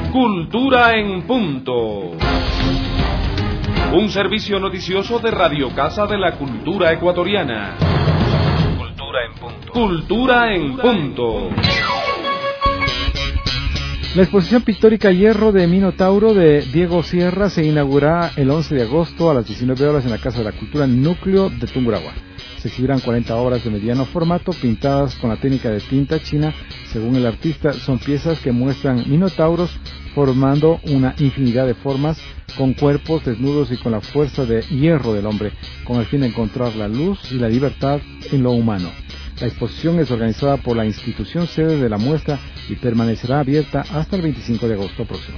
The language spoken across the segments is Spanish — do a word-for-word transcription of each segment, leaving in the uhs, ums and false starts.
Cultura en punto. Un servicio noticioso de Radio Casa de la Cultura Ecuatoriana. Cultura en punto. Cultura en punto. La exposición pictórica Hierro de Minotauro de Diego Sierra se inaugurará el once de agosto a las diecinueve horas en la Casa de la Cultura Núcleo de Tungurahua. Se exhibirán cuarenta obras de mediano formato pintadas con la técnica de tinta china. Según el artista, son piezas que muestran minotauros formando una infinidad de formas, con cuerpos desnudos y con la fuerza de hierro del hombre, con el fin de encontrar la luz y la libertad en lo humano. La exposición es organizada por la institución sede de la muestra y permanecerá abierta hasta el veinticinco de agosto próximo.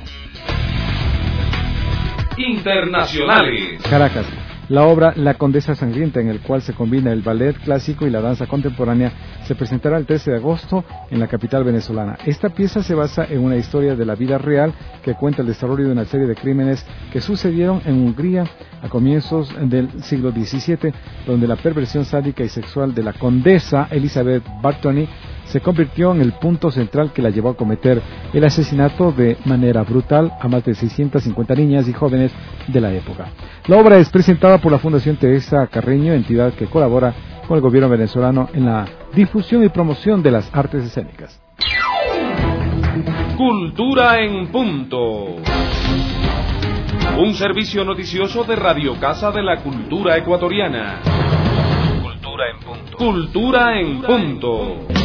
Internacionales. Caracas. La obra La Condesa Sangrienta, en el cual se combina el ballet clásico y la danza contemporánea, se presentará el trece de agosto en la capital venezolana. Esta pieza se basa en una historia de la vida real que cuenta el desarrollo de una serie de crímenes que sucedieron en Hungría a comienzos del siglo diecisiete, donde la perversión sádica y sexual de la condesa Elizabeth Bartoni se convirtió en el punto central que la llevó a cometer el asesinato de manera brutal a más de seiscientas cincuenta niñas y jóvenes de la época. La obra es presentada por la Fundación Teresa Carreño, entidad que colabora con el gobierno venezolano en la difusión y promoción de las artes escénicas. Cultura en punto. Un servicio noticioso de Radio Casa de la Cultura Ecuatoriana. Cultura en punto. Cultura en punto.